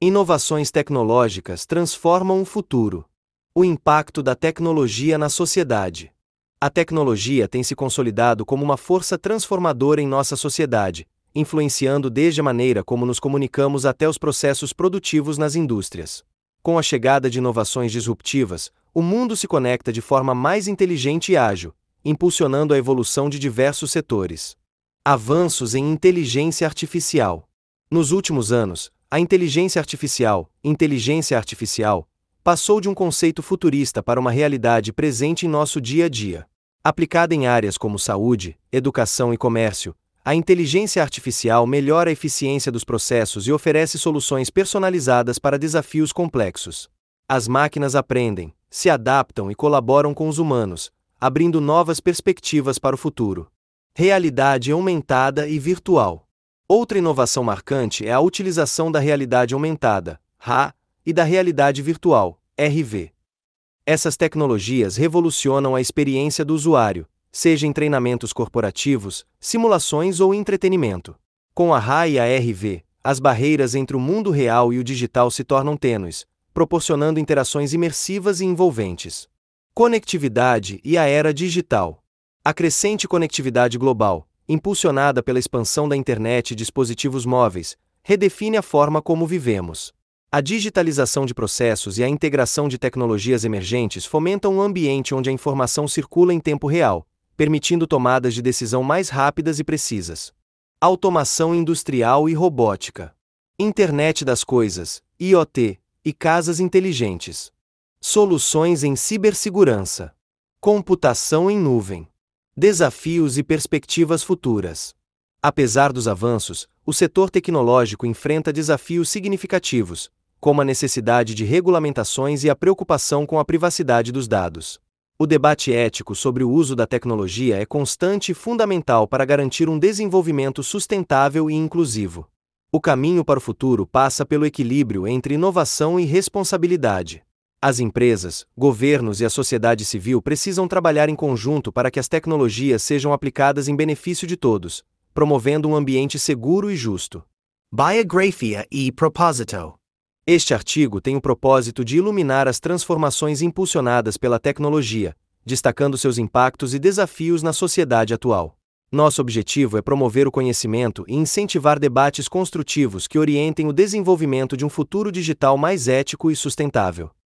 Inovações tecnológicas transformam o futuro. O impacto da tecnologia na sociedade. A tecnologia tem se consolidado como uma força transformadora em nossa sociedade, influenciando desde a maneira como nos comunicamos até os processos produtivos nas indústrias. Com a chegada de inovações disruptivas, o mundo se conecta de forma mais inteligente e ágil, impulsionando a evolução de diversos setores. Avanços em inteligência artificial. Nos últimos anos, a inteligência artificial, passou de um conceito futurista para uma realidade presente em nosso dia a dia. Aplicada em áreas como saúde, educação e comércio, a inteligência artificial melhora a eficiência dos processos e oferece soluções personalizadas para desafios complexos. As máquinas aprendem, se adaptam e colaboram com os humanos, abrindo novas perspectivas para o futuro. Realidade aumentada e virtual. Outra inovação marcante é a utilização da realidade aumentada, RA, e da realidade virtual, RV. Essas tecnologias revolucionam a experiência do usuário, seja em treinamentos corporativos, simulações ou entretenimento. Com a RA e a RV, as barreiras entre o mundo real e o digital se tornam tênues, proporcionando interações imersivas e envolventes. Conectividade e a era digital. A crescente conectividade global, impulsionada pela expansão da internet e dispositivos móveis, redefine a forma como vivemos. A digitalização de processos e a integração de tecnologias emergentes fomentam um ambiente onde a informação circula em tempo real, permitindo tomadas de decisão mais rápidas e precisas. Automação industrial e robótica. Internet das coisas, IoT, e casas inteligentes. Soluções em cibersegurança. Computação em nuvem. Desafios e perspectivas futuras. Apesar dos avanços, o setor tecnológico enfrenta desafios significativos, como a necessidade de regulamentações e a preocupação com a privacidade dos dados. O debate ético sobre o uso da tecnologia é constante e fundamental para garantir um desenvolvimento sustentável e inclusivo. O caminho para o futuro passa pelo equilíbrio entre inovação e responsabilidade. As empresas, governos e a sociedade civil precisam trabalhar em conjunto para que as tecnologias sejam aplicadas em benefício de todos, promovendo um ambiente seguro e justo. Biografia e propósito. Este artigo tem o propósito de iluminar as transformações impulsionadas pela tecnologia, destacando seus impactos e desafios na sociedade atual. Nosso objetivo é promover o conhecimento e incentivar debates construtivos que orientem o desenvolvimento de um futuro digital mais ético e sustentável.